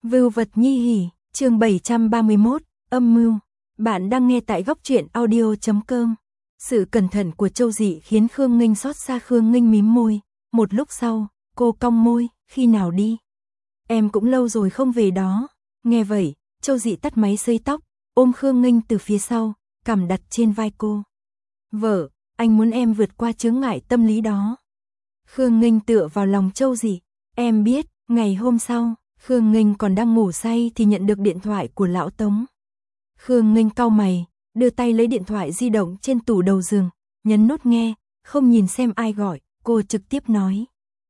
Vưu vật nhi hỉ, chương 731, âm mưu. Bạn đang nghe tại góc truyện audio.com. Sự cẩn thận của Châu Dị khiến Khương Nghinh xót xa. Khương Nghinh mím môi, một lúc sau, cô cong môi, khi nào đi? Em cũng lâu rồi không về đó. Nghe vậy, Châu Dị tắt máy sấy tóc, ôm Khương Nghinh từ phía sau, cằm đặt trên vai cô. Vợ, anh muốn em vượt qua chướng ngại tâm lý đó. Khương Nghinh tựa vào lòng Châu Dị, em biết. Ngày hôm sau, Khương Nghinh còn đang ngủ say thì nhận được điện thoại của lão Tống. Khương Nghinh cau mày, đưa tay lấy điện thoại di động trên tủ đầu giường, nhấn nút nghe, không nhìn xem ai gọi, cô trực tiếp nói.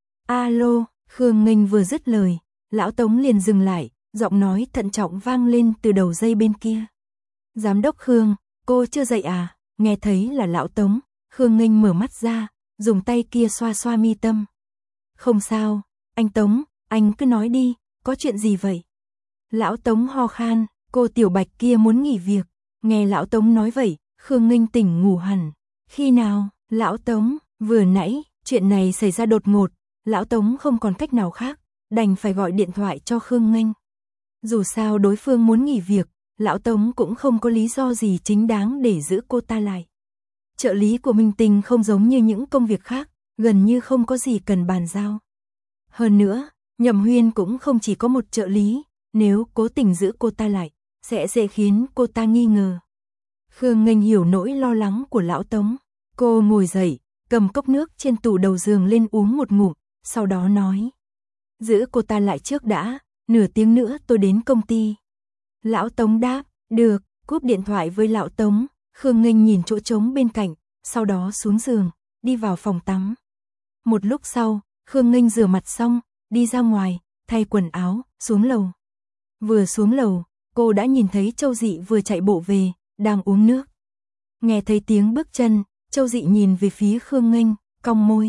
Alo, Khương Nghinh vừa dứt lời, lão Tống liền dừng lại, giọng nói thận trọng vang lên từ đầu dây bên kia. Giám đốc Khương, cô chưa dậy à? Nghe thấy là lão Tống, Khương Nghinh mở mắt ra, dùng tay kia xoa xoa mi tâm. Không sao, anh Tống, anh cứ nói đi, có chuyện gì vậy? Lão Tống ho khan, cô Tiểu Bạch kia muốn nghỉ việc. Nghe lão Tống nói vậy, Khương Nghinh tỉnh ngủ hẳn. Khi nào? Lão Tống, vừa nãy, chuyện này xảy ra đột ngột, lão Tống không còn cách nào khác, đành phải gọi điện thoại cho Khương Nghinh. Dù sao đối phương muốn nghỉ việc, lão Tống cũng không có lý do gì chính đáng để giữ cô ta lại. Trợ lý của Minh Tình không giống như những công việc khác, gần như không có gì cần bàn giao. Hơn nữa, Nhậm Huyên cũng không chỉ có một trợ lý, nếu cố tình giữ cô ta lại, sẽ dễ khiến cô ta nghi ngờ. Khương Nghinh hiểu nỗi lo lắng của lão Tống. Cô ngồi dậy, cầm cốc nước trên tủ đầu giường lên uống một ngụm, sau đó nói. Giữ cô ta lại trước đã, nửa tiếng nữa tôi đến công ty. Lão Tống đáp, được, cúp điện thoại với lão Tống, Khương Nghinh nhìn chỗ trống bên cạnh, sau đó xuống giường, đi vào phòng tắm. Một lúc sau, Khương Nghinh rửa mặt xong, đi ra ngoài, thay quần áo, xuống lầu. Vừa xuống lầu, cô đã nhìn thấy Châu Dị vừa chạy bộ về, đang uống nước. Nghe thấy tiếng bước chân, Châu Dị nhìn về phía Khương Nghinh, cong môi.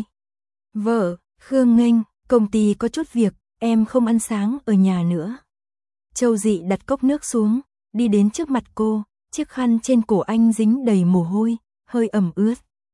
Vợ, Khương Nghinh, công ty có chút việc, em không ăn sáng ở nhà nữa. Châu Dị đặt cốc nước xuống, đi đến trước mặt cô, chiếc khăn trên cổ anh dính đầy mồ hôi, hơi ẩm ướt.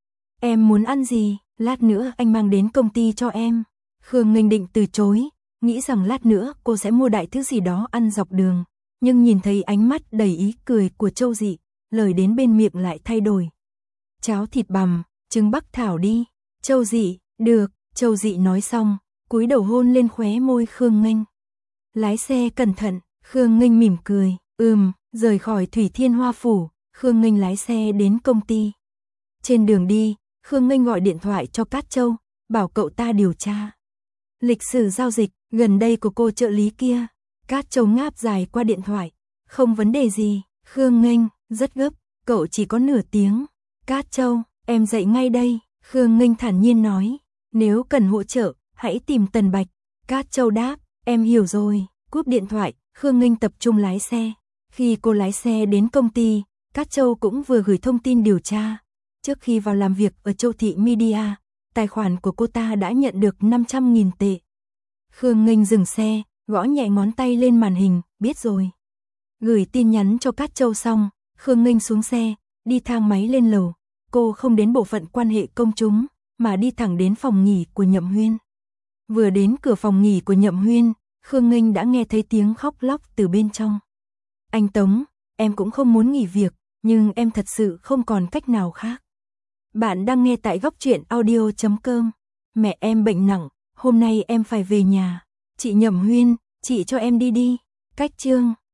Em muốn ăn gì, lát nữa anh mang đến công ty cho em. Khương Nghinh định từ chối, nghĩ rằng lát nữa cô sẽ mua đại thứ gì đó ăn dọc đường, nhưng nhìn thấy ánh mắt đầy ý cười của Châu Dị, lời đến bên miệng lại thay đổi. Cháo thịt bằm, trứng bắc thảo đi. Châu Dị, được, Châu Dị nói xong, cúi đầu hôn lên khóe môi Khương Nghinh. Lái xe cẩn thận, Khương Nghinh mỉm cười, rời khỏi Thủy Thiên Hoa Phủ, Khương Nghinh lái xe đến công ty. Trên đường đi, Khương Nghinh gọi điện thoại cho Cát Châu, bảo cậu ta điều tra lịch sử giao dịch gần đây của cô trợ lý kia. Cát Châu ngáp dài qua điện thoại, không vấn đề gì. Khương Nghinh, rất gấp, cậu chỉ có nửa tiếng. Cát Châu, em dậy ngay đây. Khương Nghinh thản nhiên nói, nếu cần hỗ trợ, hãy tìm Tần Bạch. Cát Châu đáp, em hiểu rồi. Cúp điện thoại, Khương Nghinh tập trung lái xe. Khi cô lái xe đến công ty, Cát Châu cũng vừa gửi thông tin điều tra. Trước khi vào làm việc ở Châu Thị Media, tài khoản của cô ta đã nhận được 500.000 tệ. Khương Nghinh dừng xe, gõ nhẹ ngón tay lên màn hình, biết rồi. Gửi tin nhắn cho Cát Châu xong, Khương Nghinh xuống xe, đi thang máy lên lầu. Cô không đến bộ phận quan hệ công chúng, mà đi thẳng đến phòng nghỉ của Nhậm Huyên. Vừa đến cửa phòng nghỉ của Nhậm Huyên, Khương Nghinh đã nghe thấy tiếng khóc lóc từ bên trong. Anh Tống, em cũng không muốn nghỉ việc, nhưng em thật sự không còn cách nào khác. Bạn đang nghe tại góc truyện audio.com. Mẹ em bệnh nặng, hôm nay em phải về nhà. Chị Nhậm Huyên, chị cho em đi đi. Cách chương